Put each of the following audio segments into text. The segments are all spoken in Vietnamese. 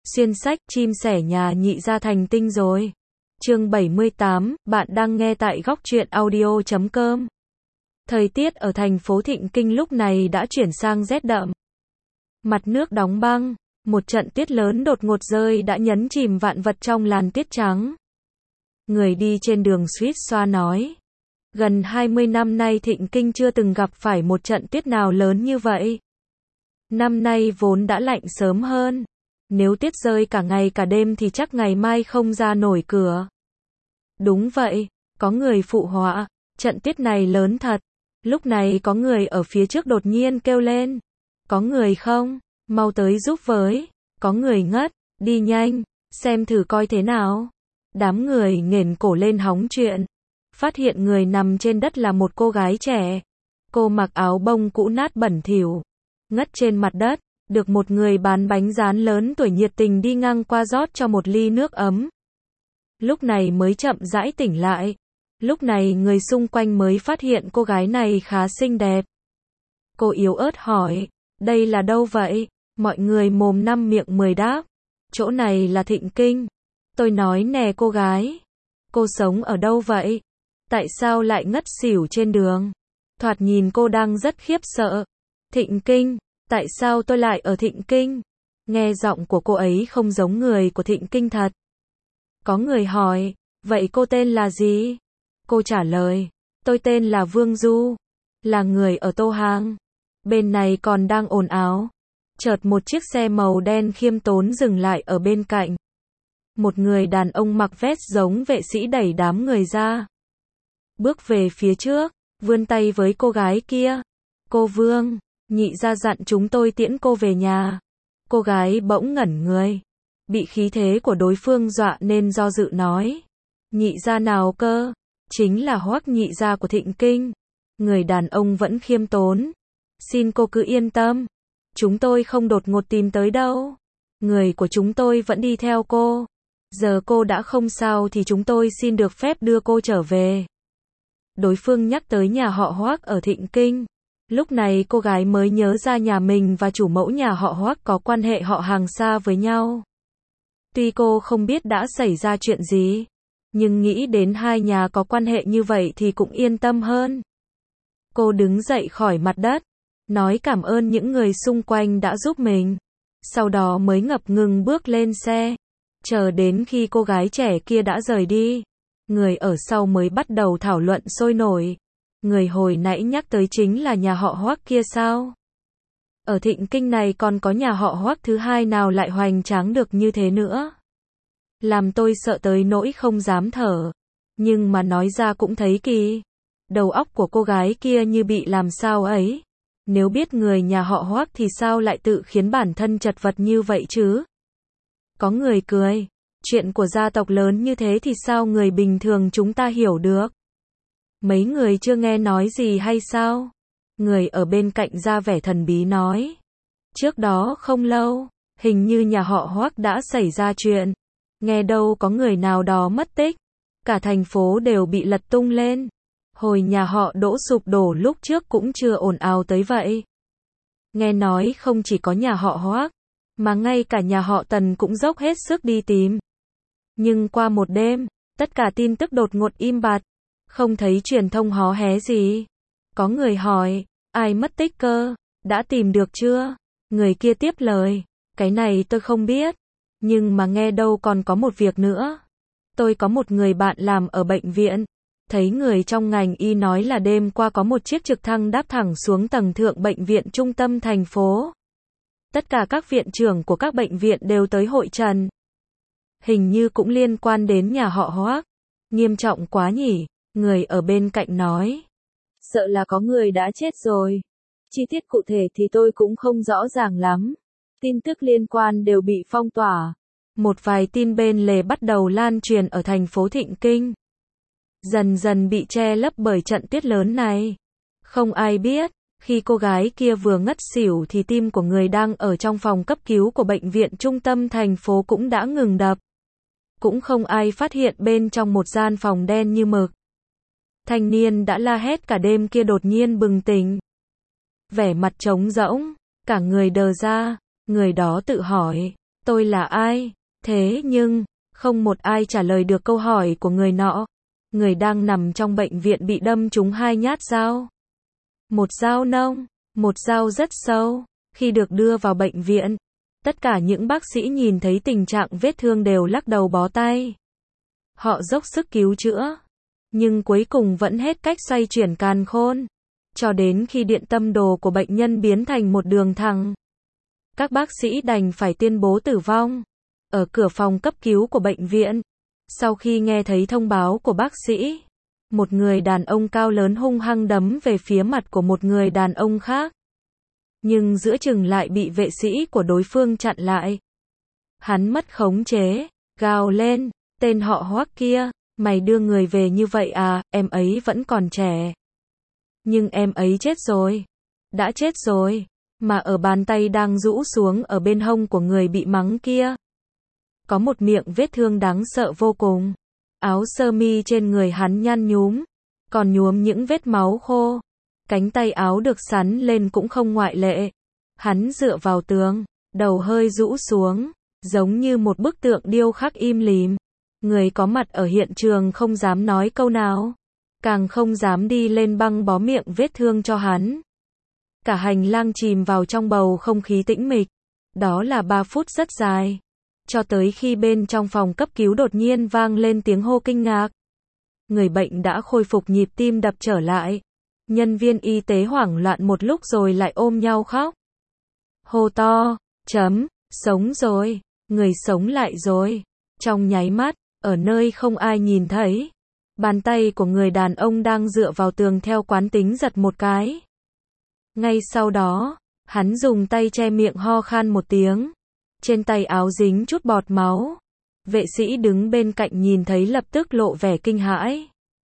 Xuyên sách, chim sẻ nhà nhị gia thành tinh rồi. Chương 78, bạn đang nghe tại góc truyện audio.com. Thời tiết ở thành phố Thịnh Kinh lúc này đã chuyển sang rét đậm. Mặt nước đóng băng, một trận tuyết lớn đột ngột rơi đã nhấn chìm vạn vật trong làn tuyết trắng. Người đi trên đường suýt xoa nói. Gần 20 năm nay Thịnh Kinh chưa từng gặp phải một trận tuyết nào lớn như vậy. Năm nay vốn đã lạnh sớm hơn. Nếu tuyết rơi cả ngày cả đêm thì chắc ngày mai không ra nổi cửa. Đúng vậy, có người phụ họa, trận tuyết này lớn thật. Lúc này có người ở phía trước đột nhiên kêu lên. Có người không? Mau tới giúp với. Có người ngất, đi nhanh, xem thử coi thế nào. Đám người nghển cổ lên hóng chuyện. Phát hiện người nằm trên đất là một cô gái trẻ. Cô mặc áo bông cũ nát bẩn thỉu, ngất trên mặt đất. Được một người bán bánh rán lớn tuổi nhiệt tình đi ngang qua rót cho một ly nước ấm. Lúc này mới chậm rãi tỉnh lại. Lúc này người xung quanh mới phát hiện cô gái này khá xinh đẹp. Cô yếu ớt hỏi, đây là đâu vậy? Mọi người mồm năm miệng mười đáp, chỗ này là Thịnh Kinh. Tôi nói nè cô gái, cô sống ở đâu vậy? Tại sao lại ngất xỉu trên đường? Thoạt nhìn cô đang rất khiếp sợ. Thịnh Kinh. Tại sao tôi lại ở Thịnh Kinh? Nghe giọng của cô ấy không giống người của Thịnh Kinh thật. Có người hỏi, vậy cô tên là gì? Cô trả lời, tôi tên là Vương Du, là người ở Tô Hàng. Bên này còn đang ồn ào. Chợt một chiếc xe màu đen khiêm tốn dừng lại ở bên cạnh. Một người đàn ông mặc vest giống vệ sĩ đẩy đám người ra. Bước về phía trước, vươn tay với cô gái kia. Cô Vương, nhị gia dặn chúng tôi tiễn cô về nhà. Cô gái bỗng ngẩn người. Bị khí thế của đối phương dọa nên do dự nói. Nhị gia nào cơ? Chính là Hoắc nhị gia của Thịnh Kinh. Người đàn ông vẫn khiêm tốn. Xin cô cứ yên tâm. Chúng tôi không đột ngột tìm tới đâu. Người của chúng tôi vẫn đi theo cô. Giờ cô đã không sao thì chúng tôi xin được phép đưa cô trở về. Đối phương nhắc tới nhà họ Hoắc ở Thịnh Kinh. Lúc này cô gái mới nhớ ra nhà mình và chủ mẫu nhà họ Hoắc có quan hệ họ hàng xa với nhau. Tuy cô không biết đã xảy ra chuyện gì, nhưng nghĩ đến hai nhà có quan hệ như vậy thì cũng yên tâm hơn. Cô đứng dậy khỏi mặt đất, nói cảm ơn những người xung quanh đã giúp mình. Sau đó mới ngập ngừng bước lên xe. Chờ đến khi cô gái trẻ kia đã rời đi, người ở sau mới bắt đầu thảo luận sôi nổi. Người hồi nãy nhắc tới chính là nhà họ Hoắc kia sao? Ở Thịnh Kinh này còn có nhà họ Hoắc thứ hai nào lại hoành tráng được như thế nữa? Làm tôi sợ tới nỗi không dám thở. Nhưng mà nói ra cũng thấy kỳ. Đầu óc của cô gái kia như bị làm sao ấy. Nếu biết người nhà họ Hoắc thì sao lại tự khiến bản thân chật vật như vậy chứ? Có người cười. Chuyện của gia tộc lớn như thế thì sao người bình thường chúng ta hiểu được? Mấy người chưa nghe nói gì hay sao? Người ở bên cạnh ra vẻ thần bí nói. Trước đó không lâu, hình như nhà họ Hoắc đã xảy ra chuyện. Nghe đâu có người nào đó mất tích. Cả thành phố đều bị lật tung lên. Hồi nhà họ Đỗ sụp đổ lúc trước cũng chưa ồn ào tới vậy. Nghe nói không chỉ có nhà họ Hoắc, mà ngay cả nhà họ Tần cũng dốc hết sức đi tìm. Nhưng qua một đêm, tất cả tin tức đột ngột im bặt. Không thấy truyền thông hó hé gì. Có người hỏi, ai mất tích cơ? Đã tìm được chưa? Người kia tiếp lời, cái này tôi không biết. Nhưng mà nghe đâu còn có một việc nữa. Tôi có một người bạn làm ở bệnh viện. Thấy người trong ngành y nói là đêm qua có một chiếc trực thăng đáp thẳng xuống tầng thượng bệnh viện trung tâm thành phố. Tất cả các viện trưởng của các bệnh viện đều tới hội trần. Hình như cũng liên quan đến nhà họ Hoắc. Nghiêm trọng quá nhỉ? Người ở bên cạnh nói. Sợ là có người đã chết rồi. Chi tiết cụ thể thì tôi cũng không rõ ràng lắm. Tin tức liên quan đều bị phong tỏa. Một vài tin bên lề bắt đầu lan truyền ở thành phố Thịnh Kinh. Dần dần bị che lấp bởi trận tuyết lớn này. Không ai biết, khi cô gái kia vừa ngất xỉu thì tim của người đang ở trong phòng cấp cứu của bệnh viện trung tâm thành phố cũng đã ngừng đập. Cũng không ai phát hiện bên trong một gian phòng đen như mực. Thanh niên đã la hét cả đêm kia đột nhiên bừng tỉnh. Vẻ mặt trống rỗng, cả người đờ ra, người đó tự hỏi, Tôi là ai? Thế nhưng, không một ai trả lời được câu hỏi của người nọ. Người đang nằm trong bệnh viện bị đâm trúng 2 nhát dao. Một dao nông, một dao rất sâu. Khi được đưa vào bệnh viện, tất cả những bác sĩ nhìn thấy tình trạng vết thương đều lắc đầu bó tay. Họ dốc sức cứu chữa, nhưng cuối cùng vẫn hết cách xoay chuyển càn khôn. Cho đến khi điện tâm đồ của bệnh nhân biến thành một đường thẳng, các bác sĩ đành phải tuyên bố tử vong. Ở cửa phòng cấp cứu của bệnh viện, sau khi nghe thấy thông báo của bác sĩ, một người đàn ông cao lớn hung hăng đấm về phía mặt của một người đàn ông khác. Nhưng giữa chừng lại bị vệ sĩ của đối phương chặn lại. Hắn mất khống chế, gào lên, tên họ Hoắc kia, mày đưa người về như vậy à, em ấy vẫn còn trẻ. Nhưng em ấy chết rồi. Đã chết rồi. Mà ở bàn tay đang rũ xuống ở bên hông của người bị mắng kia, có một miệng vết thương đáng sợ vô cùng. Áo sơ mi trên người hắn nhăn nhúm, còn nhuốm những vết máu khô. Cánh tay áo được sắn lên cũng không ngoại lệ. Hắn dựa vào tường, đầu hơi rũ xuống, giống như một bức tượng điêu khắc im lìm. Người có mặt ở hiện trường không dám nói câu nào, càng không dám đi lên băng bó miệng vết thương cho hắn. Cả hành lang chìm vào trong bầu không khí tĩnh mịch. Đó là 3 phút rất dài. Cho tới khi bên trong phòng cấp cứu đột nhiên vang lên tiếng hô kinh ngạc. Người bệnh đã khôi phục nhịp tim đập trở lại. Nhân viên y tế hoảng loạn một lúc rồi lại ôm nhau khóc. Hô to, sống rồi, người sống lại rồi. Trong nháy mắt, ở nơi không ai nhìn thấy, bàn tay của người đàn ông đang dựa vào tường theo quán tính giật một cái. Ngay sau đó, hắn dùng tay che miệng ho khan một tiếng. Trên tay áo dính chút bọt máu. Vệ sĩ đứng bên cạnh nhìn thấy lập tức lộ vẻ kinh hãi.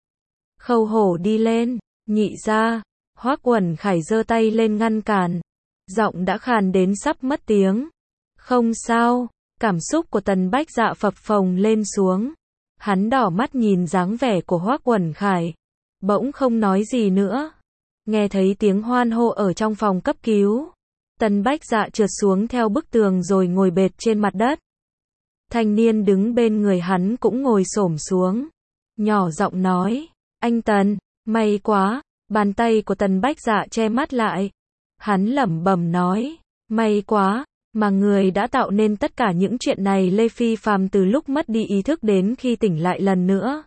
Khâu Hổ đi lên, nhị ra. Hoắc Uẩn Khải giơ tay lên ngăn cản. Giọng đã khàn đến sắp mất tiếng. Không sao. Cảm xúc của Tần Bách Dạ phập phồng lên xuống. Hắn đỏ mắt nhìn dáng vẻ của Hoắc Uẩn Khải. Bỗng không nói gì nữa. Nghe thấy tiếng hoan hô ở trong phòng cấp cứu. Tần Bách Dạ trượt xuống theo bức tường rồi ngồi bệt trên mặt đất. Thanh niên đứng bên người hắn cũng ngồi xổm xuống. Nhỏ giọng nói. Anh Tần, may quá. Bàn tay của Tần Bách Dạ che mắt lại. Hắn lẩm bẩm nói. May quá. Mà người đã tạo nên tất cả những chuyện này Lê Phi Phàm từ lúc mất đi ý thức đến khi tỉnh lại lần nữa.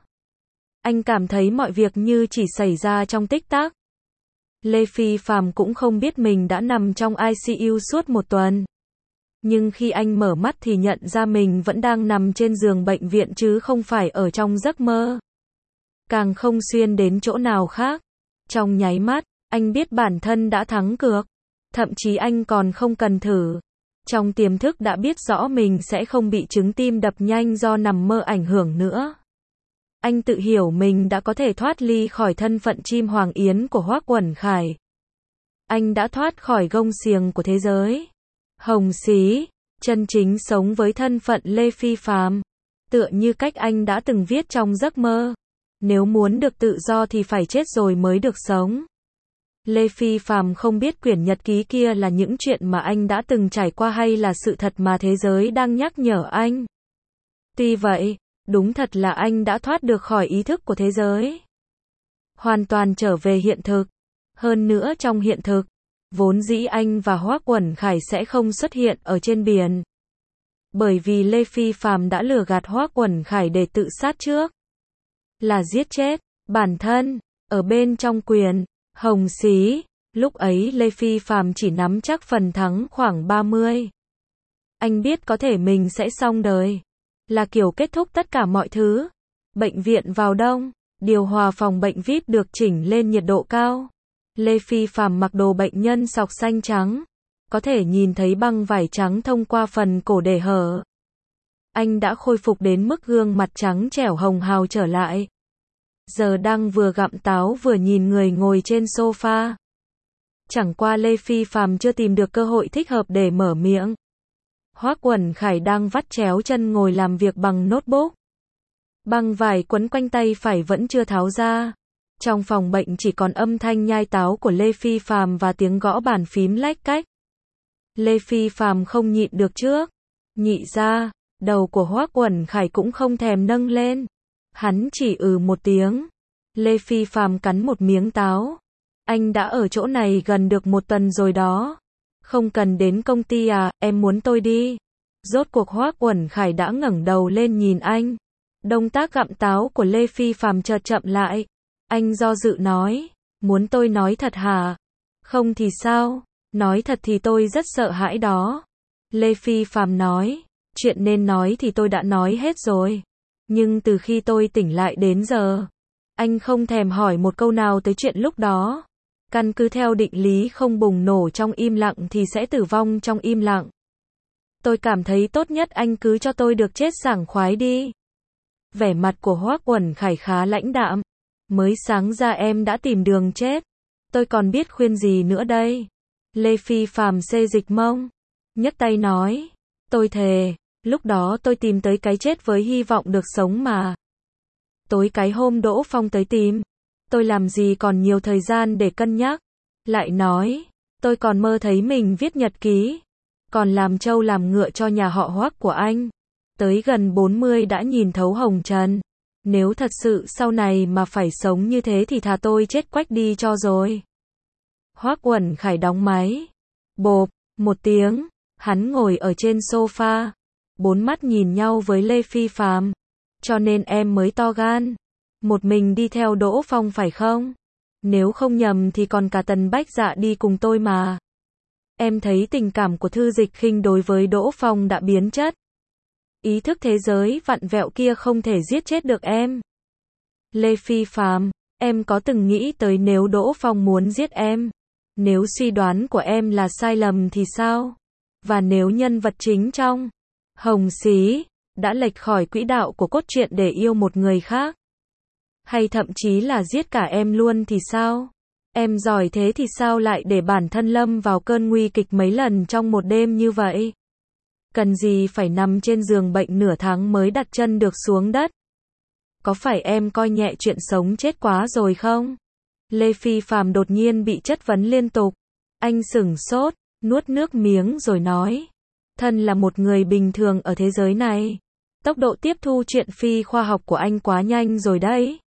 Anh cảm thấy mọi việc như chỉ xảy ra trong tích tắc. Lê Phi Phàm cũng không biết mình đã nằm trong ICU suốt 1 tuần. Nhưng khi anh mở mắt thì nhận ra mình vẫn đang nằm trên giường bệnh viện chứ không phải ở trong giấc mơ. Càng không xuyên đến chỗ nào khác. Trong nháy mắt, anh biết bản thân đã thắng cược. Thậm chí anh còn không cần thử. Trong tiềm thức đã biết rõ mình sẽ không bị chứng tim đập nhanh do nằm mơ ảnh hưởng nữa. Anh tự hiểu mình đã có thể thoát ly khỏi thân phận chim hoàng yến của Hoắc Uẩn Khải. Anh đã thoát khỏi gông xiềng của thế giới hồng xí, chân chính sống với thân phận Lê Phi Phàm, tựa như cách anh đã từng viết trong giấc mơ. Nếu muốn được tự do thì phải chết rồi mới được sống. Lê Phi Phàm không biết quyển nhật ký kia là những chuyện mà anh đã từng trải qua hay là sự thật mà thế giới đang nhắc nhở anh. Tuy vậy, đúng thật là anh đã thoát được khỏi ý thức của thế giới. Hoàn toàn trở về hiện thực. Hơn nữa trong hiện thực, vốn dĩ anh và Hoắc Uẩn Khải sẽ không xuất hiện ở trên biển. Bởi vì Lê Phi Phàm đã lừa gạt Hoắc Uẩn Khải để tự sát trước. Là giết chết bản thân. Ở bên trong quyển hồng xí, lúc ấy Lê Phi Phàm chỉ nắm chắc phần thắng khoảng 30. Anh biết có thể mình sẽ xong đời. Là kiểu kết thúc tất cả mọi thứ. Bệnh viện vào đông, điều hòa phòng bệnh VIP được chỉnh lên nhiệt độ cao. Lê Phi Phàm mặc đồ bệnh nhân sọc xanh trắng. Có thể nhìn thấy băng vải trắng thông qua phần cổ để hở. Anh đã khôi phục đến mức gương mặt trắng trẻo hồng hào trở lại. Giờ đang vừa gặm táo vừa nhìn người ngồi trên sofa. Chẳng qua Lê Phi Phàm chưa tìm được cơ hội thích hợp để mở miệng. Hoắc Uẩn Khải đang vắt chéo chân ngồi làm việc bằng notebook. Băng vải quấn quanh tay phải vẫn chưa tháo ra. Trong phòng bệnh chỉ còn âm thanh nhai táo của Lê Phi Phàm và tiếng gõ bàn phím lách cách. Lê Phi Phàm không nhịn được trước. Nhị gia, đầu của Hoắc Uẩn Khải cũng không thèm nâng lên. Hắn chỉ một tiếng. Lê Phi Phàm cắn một miếng táo. Anh đã ở chỗ này gần được 1 tuần rồi đó. Không cần đến công ty à, em muốn tôi đi. Rốt cuộc Hoắc Uẩn Khải đã ngẩng đầu lên nhìn anh. Động tác gặm táo của Lê Phi Phàm chợt chậm lại. Anh do dự nói, muốn tôi nói thật hả? Không thì sao? Nói thật thì tôi rất sợ hãi đó. Lê Phi Phàm nói, chuyện nên nói thì tôi đã nói hết rồi. Nhưng từ khi tôi tỉnh lại đến giờ, anh không thèm hỏi một câu nào tới chuyện lúc đó. Căn cứ theo định lý không bùng nổ trong im lặng thì sẽ tử vong trong im lặng. Tôi cảm thấy tốt nhất anh cứ cho tôi được chết sảng khoái đi. Vẻ mặt của Hoắc Uẩn Khải khá lãnh đạm. Mới sáng ra em đã tìm đường chết. Tôi còn biết khuyên gì nữa đây. Lê Phi Phàm xê dịch mông. Nhấc tay nói. Tôi thề, lúc đó tôi tìm tới cái chết với hy vọng được sống mà. Tối cái hôm Đỗ Phong tới tìm. Tôi làm gì còn nhiều thời gian để cân nhắc. Lại nói, tôi còn mơ thấy mình viết nhật ký. Còn làm trâu làm ngựa cho nhà họ Hoắc của anh. Tới gần 40 đã nhìn thấu hồng trần. Nếu thật sự sau này mà phải sống như thế thì thà tôi chết quách đi cho rồi. Hoắc Uẩn Khải đóng máy. Bộp, một tiếng, hắn ngồi ở trên sofa. 4 mắt nhìn nhau với Lê Phi Phàm. Cho nên em mới to gan. Một mình đi theo Đỗ Phong phải không? Nếu không nhầm thì còn cả Tần Bách Dạ đi cùng tôi mà. Em thấy tình cảm của Thư Dịch Khinh đối với Đỗ Phong đã biến chất. Ý thức thế giới vặn vẹo kia không thể giết chết được em. Lê Phi Phàm, em có từng nghĩ tới nếu Đỗ Phong muốn giết em? Nếu suy đoán của em là sai lầm thì sao? Và nếu nhân vật chính trong Hồng Xí đã lệch khỏi quỹ đạo của cốt truyện để yêu một người khác? Hay thậm chí là giết cả em luôn thì sao? Em giỏi thế thì sao lại để bản thân lâm vào cơn nguy kịch mấy lần trong một đêm như vậy? Cần gì phải nằm trên giường bệnh nửa tháng mới đặt chân được xuống đất? Có phải em coi nhẹ chuyện sống chết quá rồi không? Lê Phi Phàm đột nhiên bị chất vấn liên tục. Anh sửng sốt, nuốt nước miếng rồi nói. Thân là một người bình thường ở thế giới này. Tốc độ tiếp thu chuyện phi khoa học của anh quá nhanh rồi đấy.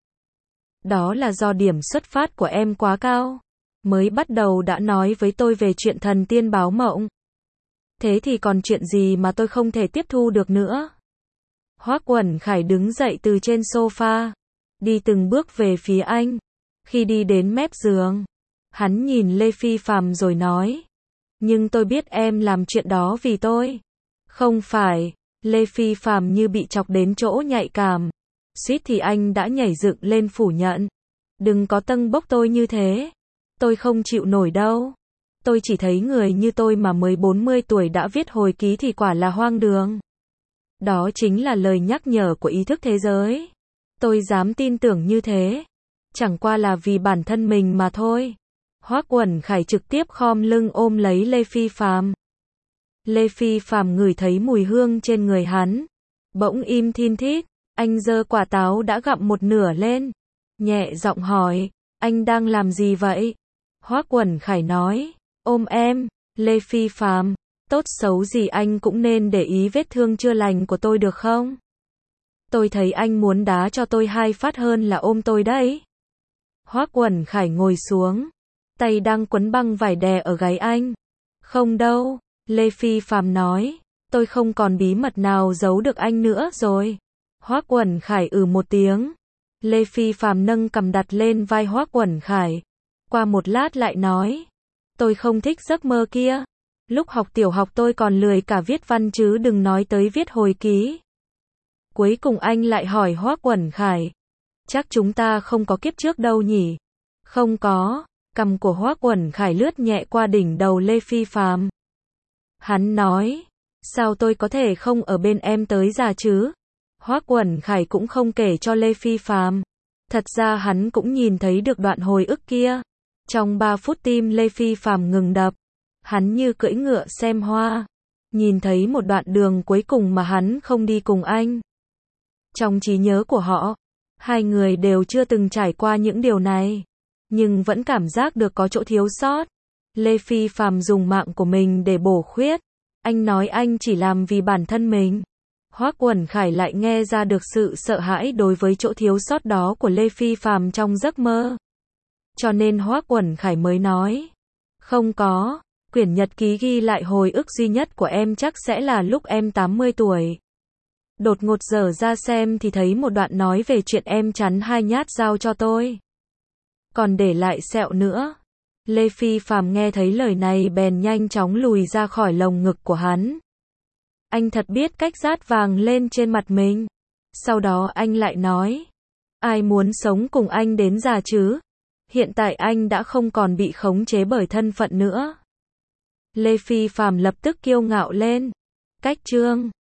Đó là do điểm xuất phát của em quá cao. Mới bắt đầu đã nói với tôi về chuyện thần tiên báo mộng. Thế thì còn chuyện gì mà tôi không thể tiếp thu được nữa? Hoắc Uẩn Khải đứng dậy từ trên sofa, đi từng bước về phía anh. Khi đi đến mép giường, hắn nhìn Lê Phi Phàm rồi nói. Nhưng tôi biết em làm chuyện đó vì tôi. Không phải. Lê Phi Phàm như bị chọc đến chỗ nhạy cảm. Suýt thì anh đã nhảy dựng lên phủ nhận. Đừng có tâng bốc tôi như thế. Tôi không chịu nổi đâu. Tôi chỉ thấy người như tôi mà mới 40 tuổi đã viết hồi ký thì quả là hoang đường. Đó chính là lời nhắc nhở của ý thức thế giới. Tôi dám tin tưởng như thế. Chẳng qua là vì bản thân mình mà thôi. Hoắc Uẩn Khải trực tiếp khom lưng ôm lấy Lê Phi Phàm. Lê Phi Phàm ngửi thấy mùi hương trên người hắn. Bỗng im thin thít. Anh giơ quả táo đã gặm một nửa lên. Nhẹ giọng hỏi. Anh đang làm gì vậy? Hoắc Uẩn Khải nói. Ôm em. Lê Phi Phàm. Tốt xấu gì anh cũng nên để ý vết thương chưa lành của tôi được không? Tôi thấy anh muốn đá cho tôi 2 phát hơn là ôm tôi đấy. Hoắc Uẩn Khải ngồi xuống. Tay đang quấn băng vải đè ở gáy anh. Không đâu. Lê Phi Phàm nói. Tôi không còn bí mật nào giấu được anh nữa rồi. Hoắc Uẩn Khải một tiếng. Lê Phi Phàm nâng cằm đặt lên vai Hoắc Uẩn Khải. Qua một lát lại nói. Tôi không thích giấc mơ kia. Lúc học tiểu học tôi còn lười cả viết văn chứ đừng nói tới viết hồi ký. Cuối cùng anh lại hỏi Hoắc Uẩn Khải. Chắc chúng ta không có kiếp trước đâu nhỉ? Không có. Cằm của Hoắc Uẩn Khải lướt nhẹ qua đỉnh đầu Lê Phi Phàm. Hắn nói. Sao tôi có thể không ở bên em tới già chứ? Hoắc Uẩn Khải cũng không kể cho Lê Phi Phàm. Thật ra hắn cũng nhìn thấy được đoạn hồi ức kia. Trong 3 phút tim Lê Phi Phàm ngừng đập. Hắn như cưỡi ngựa xem hoa. Nhìn thấy một đoạn đường cuối cùng mà hắn không đi cùng anh. Trong trí nhớ của họ, hai người đều chưa từng trải qua những điều này. Nhưng vẫn cảm giác được có chỗ thiếu sót. Lê Phi Phàm dùng mạng của mình để bổ khuyết. Anh nói anh chỉ làm vì bản thân mình. Hoắc Uẩn Khải lại nghe ra được sự sợ hãi đối với chỗ thiếu sót đó của Lê Phi Phạm trong giấc mơ. Cho nên Hoắc Uẩn Khải mới nói. Không có, quyển nhật ký ghi lại hồi ức duy nhất của em chắc sẽ là lúc em 80 tuổi. Đột ngột dở ra xem thì thấy một đoạn nói về chuyện em chắn 2 nhát dao cho tôi. Còn để lại sẹo nữa. Lê Phi Phạm nghe thấy lời này bèn nhanh chóng lùi ra khỏi lồng ngực của hắn. Anh thật biết cách dát vàng lên trên mặt mình. Sau đó anh lại nói. Ai muốn sống cùng anh đến già chứ? Hiện tại anh đã không còn bị khống chế bởi thân phận nữa. Lê Phi Phạm lập tức kiêu ngạo lên. Cách chương